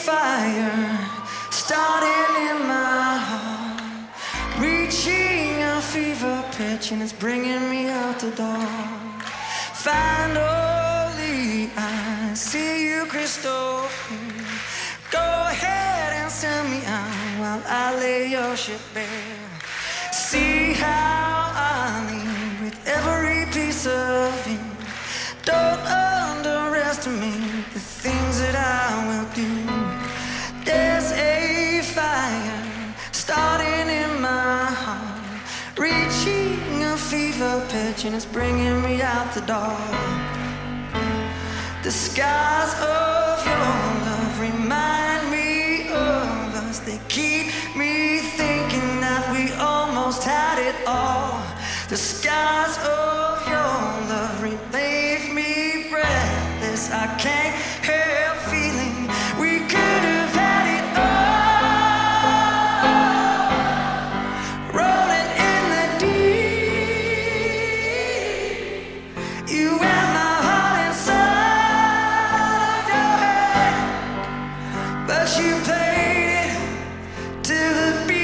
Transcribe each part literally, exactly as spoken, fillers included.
fire starting in my heart, reaching a fever pitch, and it's bringing me out the door. Finally, I see you crystal clear. Go ahead and send me out while I lay your ship bare. See how I lean with every piece of you. Don't underestimate the things that I will do. There's a fire starting in my heart, reaching a fever pitch, and it's bringing me out the door. The skies of your love remind me of us. They keep me thinking that we almost had it all. The skies of your love leave me breathless. I can't help feeling we could have had it all. Rolling in the deep, you and my heart inside of your head, but you played it to the beat.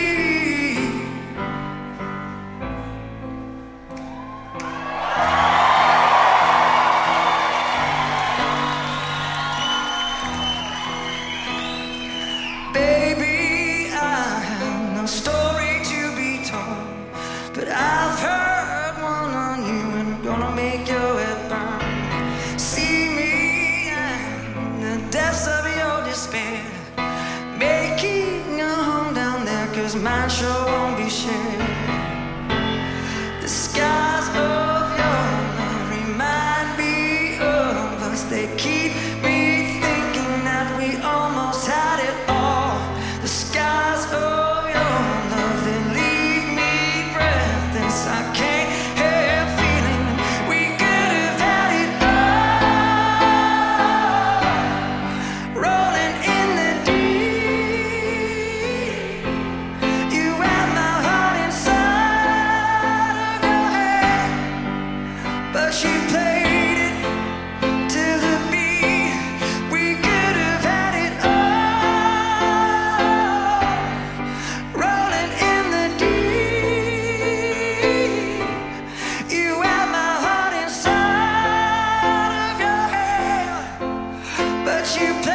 Baby, I have no story to be told, but I've heard one on you, and I'm gonna make your head burn. See me in the depths of your despair, making a home down there, 'cause mine sure won't be shared. The skies of your love remind me of us. They keep me thinking that we almost had it all. The skies of your love, they leave me breathless. I can't help feeling we could have had it all. Rolling in the deep, you had my heart inside of your head, but you played it to the beat. We could have had it all. Rolling in the deep, you had my heart inside of your head, but you played